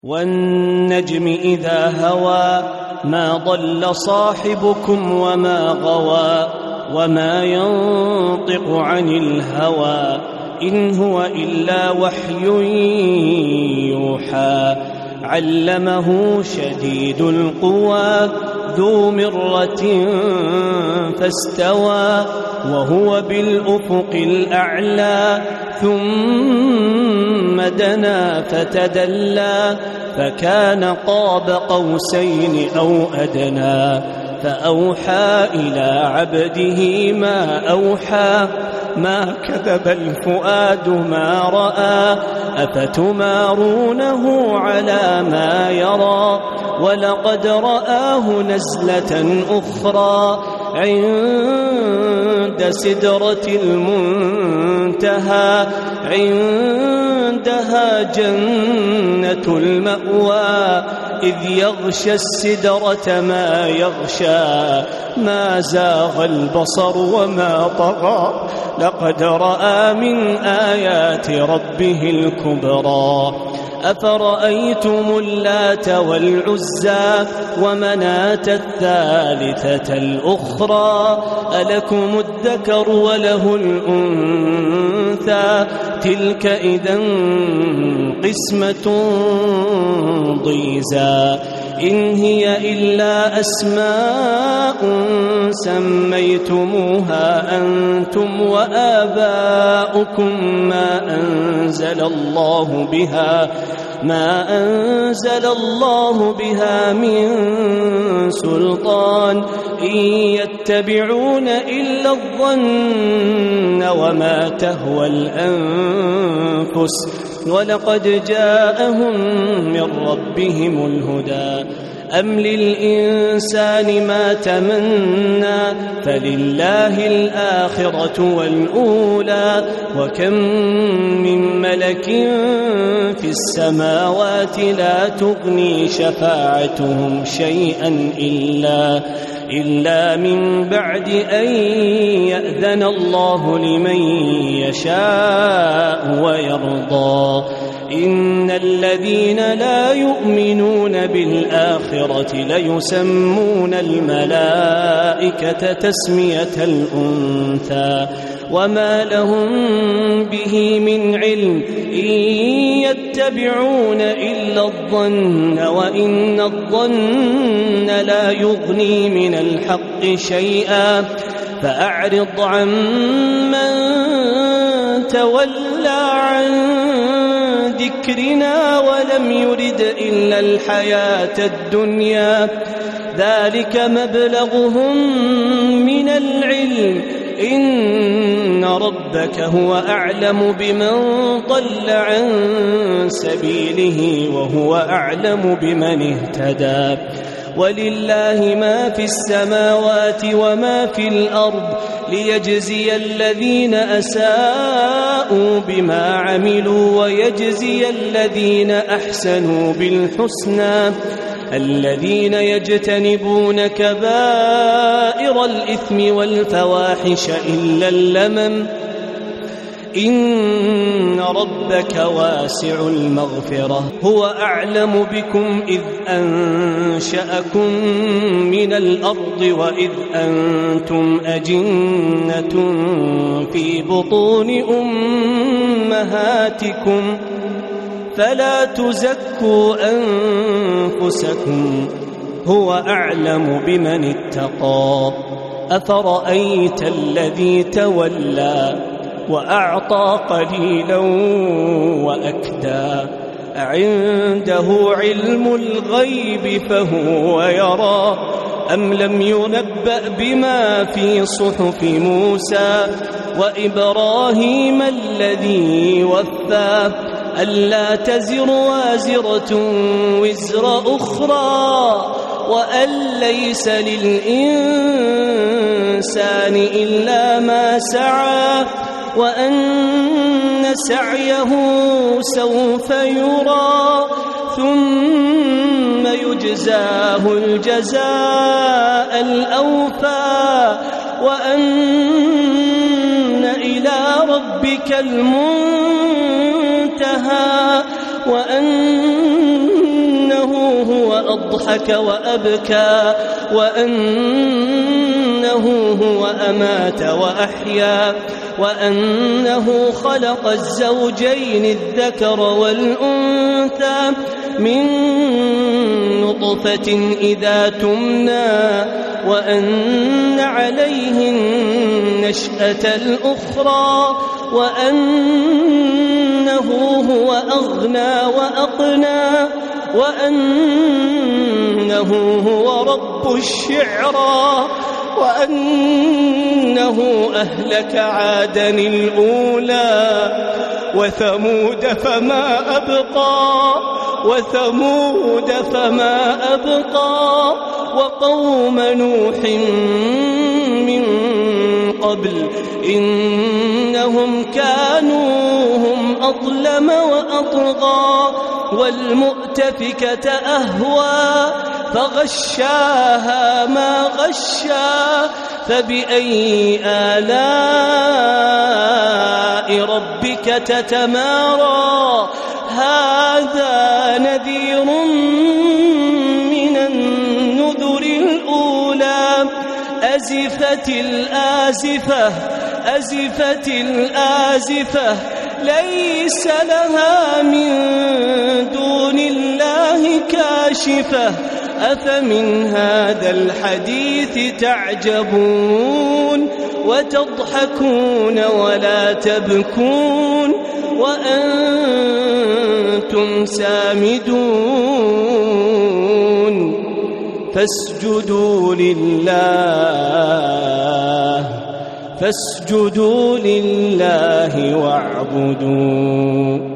والنجم إذا هوى ما ضل صاحبكم وما غوى وما ينطق عن الهوى إن هو إلا وحي يوحى علمه شديد القوى ذو مرة فاستوى وهو بالأفق الأعلى ثم دنا فتدلى فكان قاب قوسين أو أدنى فأوحى إلى عبده ما أوحى ما كذب الفؤاد ما رأى أفتمارونه على ما يرى ولقد رآه نزلة أخرى عند سدرة المنتهى عندها جنة المأوى إذ يغشى السدرة ما يغشى ما زاغ البصر وما طغى لقد رأى من آيات ربه الكبرى أفرأيتم اللات والعزى ومناة الثالثة الأخرى ألكم الذكر وله الأنثى تلك إذن قسمة ضيزى إن هي إلا أسماء سميتموها أنتم وآباؤكم ما أنزل الله بها من سلطان إن يتبعون إلا الظن وما تهوى الأنفس ولقد جاءهم من ربهم الهدى أم للإنسان ما تمنى فلله الآخرة والأولى وكم من ملك في السماوات لا تغني شفاعتهم شيئا إلا من بعد أن يأذن الله لمن يشاء ويرضى إن الذين لا يؤمنون بالآخرة ليسمون الملائكة تسمية الأنثى وما لهم به من علم إن يتبعون إلا الظن وإن الظن لا يغني من الحق شيئا فأعرض عن من تولى عن ذكرنا ولم يرد إلا الحياة الدنيا ذلك مبلغهم من العلم إن ربك هو أعلم بمن ضل عن سبيله وهو أعلم بمن اهتدى ولله ما في السماوات وما في الأرض ليجزي الذين أساءوا بما عملوا ويجزي الذين أحسنوا بالحسنى الذين يجتنبون كبائر الإثم والفواحش إلا اللمم إن ربك واسع المغفرة هو أعلم بكم إذ أنشأكم من الأرض وإذ أنتم أجنة في بطون أمهاتكم فلا تزكوا أنفسكم هو أعلم بمن اتقى أفرأيت الذي تولى وأعطى قليلا وأكدى عنده علم الغيب فهو يرى أم لم ينبأ بما في صحف موسى وإبراهيم الذي وفى ألا تزر وازرة وزر أخرى وأن ليس للإنسان إلا ما سعى وأن سعيه سوف يرى ثم يجزاه الجزاء الأوفى وأن إلى ربك المنتهى وأن أضحك وأبكى وأنه هو أمات وأحيا وأنه خلق الزوجين الذكر والأنثى من نطفة إذا تمنى وأن عليه النشأة الأخرى وأنه هو أغنى وأقنى وأنه هو رب الشعرى وأنه أهلك عادا الأولى وثمود فما أبقى وقوم نوح من قبل إنهم كانوا هم أظلم وأطغى والمؤتفكة أهوى فغشاها ما غشا فبأي آلاء ربك تتمارى هذا نذير من النذر الأولى أزفت الآزفة ليس لها من دون الله كاشفة أفمن هذا الحديث تعجبون وتضحكون ولا تبكون وأنتم سامدون فاسجدوا لله واعبدوا